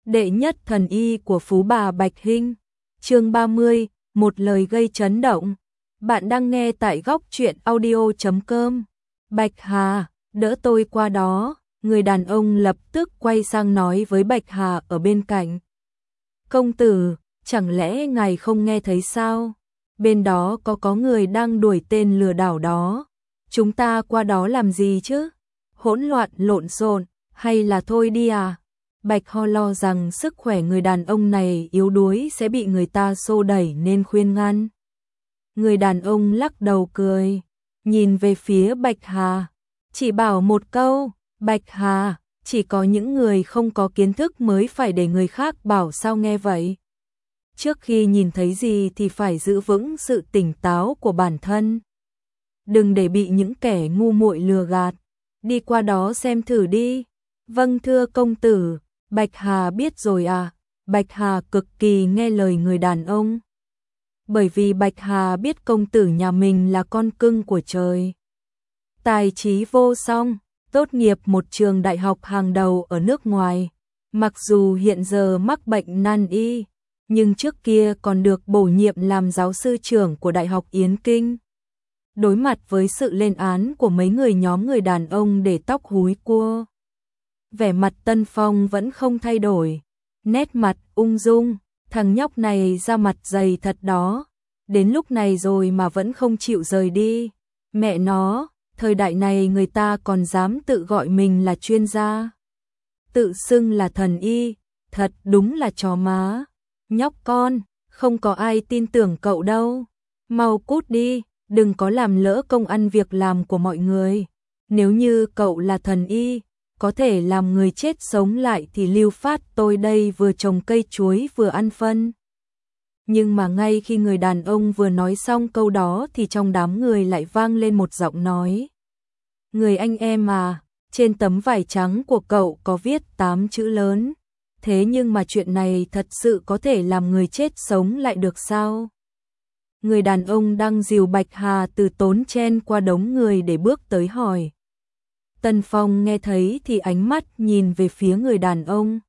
Đệ nhất thần y của Phú Bà Bạch Hinh. Chương 30, một lời gây chấn động. Bạn đang nghe tại góc truyện audio.com. Bạch Hà, đỡ tôi qua đó. Người đàn ông lập tức quay sang nói với Bạch Hà ở bên cạnh. Công tử, chẳng lẽ ngài không nghe thấy sao? Bên đó có người đang đuổi tên lừa đảo đó. Chúng ta qua đó làm gì chứ? Hỗn loạn lộn xộn, hay là thôi đi à? Bạch Ho lo rằng sức khỏe người đàn ông này yếu đuối sẽ bị người ta xô đẩy nên khuyên ngăn. Người đàn ông lắc đầu cười, nhìn về phía Bạch Hà, chỉ bảo một câu, Bạch Hà, chỉ có những người không có kiến thức mới phải để người khác bảo sao nghe vậy. Trước khi nhìn thấy gì thì phải giữ vững sự tỉnh táo của bản thân. Đừng để bị những kẻ ngu muội lừa gạt. Đi qua đó xem thử đi. Vâng thưa công tử. Bạch Hà biết rồi à? Bạch Hà cực kỳ nghe lời người đàn ông. Bởi vì Bạch Hà biết công tử nhà mình là con cưng của trời. Tài trí vô song, tốt nghiệp một trường đại học hàng đầu ở nước ngoài. Mặc dù hiện giờ mắc bệnh nan y, nhưng trước kia còn được bổ nhiệm làm giáo sư trưởng của Đại học Yến Kinh. Đối mặt với sự lên án của mấy nhóm người đàn ông để tóc húi cua, vẻ mặt Tân Phong vẫn không thay đổi, nét mặt ung dung, thằng nhóc này da mặt dày thật đó, đến lúc này rồi mà vẫn không chịu rời đi. Mẹ nó, thời đại này người ta còn dám tự gọi mình là chuyên gia, tự xưng là thần y, thật đúng là chó má. Nhóc con, không có ai tin tưởng cậu đâu, mau cút đi, đừng có làm lỡ công ăn việc làm của mọi người. Nếu như cậu là thần y, có thể làm người chết sống lại thì Lưu Phát tôi đây vừa trồng cây chuối vừa ăn phân. Nhưng mà ngay khi người đàn ông vừa nói xong câu đó thì trong đám người lại vang lên một giọng nói. Người anh em à, trên tấm vải trắng của cậu có viết 8 chữ lớn. Thế nhưng mà chuyện này thật sự có thể làm người chết sống lại được sao? Người đàn ông đang dìu Bạch Hà từ tốn chen qua đống người để bước tới hỏi. Tân Phong nghe thấy thì ánh mắt nhìn về phía người đàn ông.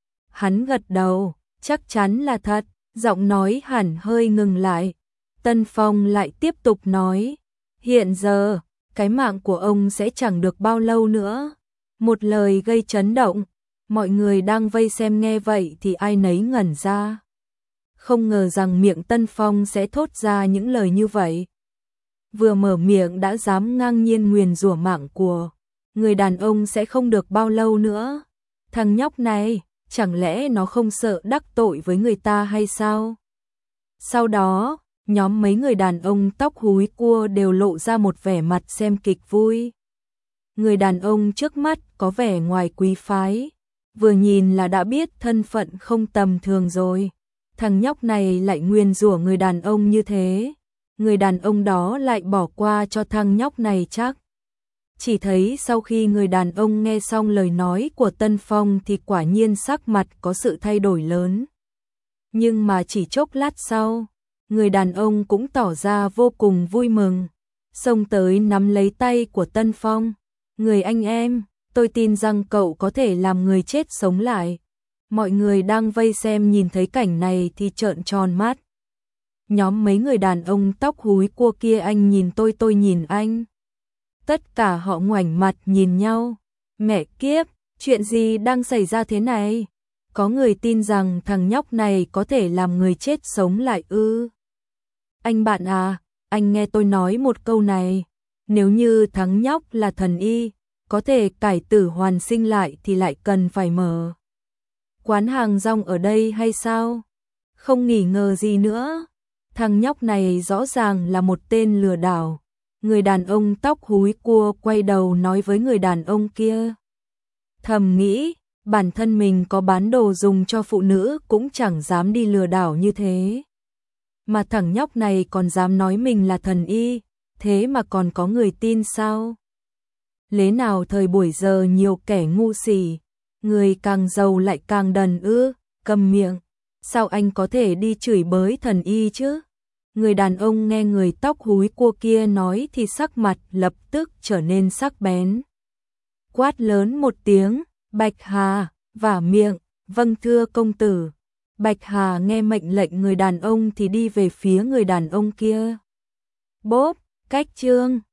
Hắn gật đầu, chắc chắn là thật, giọng nói hẳn hơi ngừng lại. Tân Phong lại tiếp tục nói, hiện giờ, cái mạng của ông sẽ chẳng được bao lâu nữa. Một lời gây chấn động, mọi người đang vây xem nghe vậy thì ai nấy ngẩn ra. Không ngờ rằng miệng Tân Phong sẽ thốt ra những lời như vậy. Vừa mở miệng đã dám ngang nhiên nguyền rủa mạng của người đàn ông sẽ không được bao lâu nữa. Thằng nhóc này, chẳng lẽ nó không sợ đắc tội với người ta hay sao? Sau đó, nhóm mấy người đàn ông tóc húi cua đều lộ ra một vẻ mặt xem kịch vui. Người đàn ông trước mắt có vẻ ngoài quý phái, vừa nhìn là đã biết thân phận không tầm thường rồi. Thằng nhóc này lại nguyền rủa người đàn ông như thế, người đàn ông đó lại bỏ qua cho thằng nhóc này chắc. Chỉ thấy sau khi người đàn ông nghe xong lời nói của Tân Phong thì quả nhiên sắc mặt có sự thay đổi lớn. Nhưng mà chỉ chốc lát sau, người đàn ông cũng tỏ ra vô cùng vui mừng, xông tới nắm lấy tay của Tân Phong. Người anh em, tôi tin rằng cậu có thể làm người chết sống lại. Mọi người đang vây xem nhìn thấy cảnh này thì trợn tròn mắt. Nhóm mấy người đàn ông tóc húi cua kia anh nhìn tôi nhìn anh. Tất cả họ ngoảnh mặt nhìn nhau. Mẹ kiếp, chuyện gì đang xảy ra thế này? Có người tin rằng thằng nhóc này có thể làm người chết sống lại ư? Anh bạn à, anh nghe tôi nói một câu này. Nếu như thằng nhóc là thần y, có thể cải tử hoàn sinh lại thì lại cần phải mở quán hàng rong ở đây hay sao? Không nghi ngờ gì nữa. Thằng nhóc này rõ ràng là một tên lừa đảo. Người đàn ông tóc húi cua quay đầu nói với người đàn ông kia. Thầm nghĩ, bản thân mình có bán đồ dùng cho phụ nữ cũng chẳng dám đi lừa đảo như thế. Mà thằng nhóc này còn dám nói mình là thần y, thế mà còn có người tin sao? Lẽ nào thời buổi giờ nhiều kẻ ngu xuẩn, người càng giàu lại càng đần ư? Cầm miệng, sao anh có thể đi chửi bới thần y chứ? Người đàn ông nghe người tóc húi cua kia nói thì sắc mặt lập tức trở nên sắc bén. Quát lớn một tiếng, Bạch Hà, vả miệng, Vâng thưa công tử. Bạch Hà nghe mệnh lệnh người đàn ông thì đi về phía người đàn ông kia. Bốp, cách chương.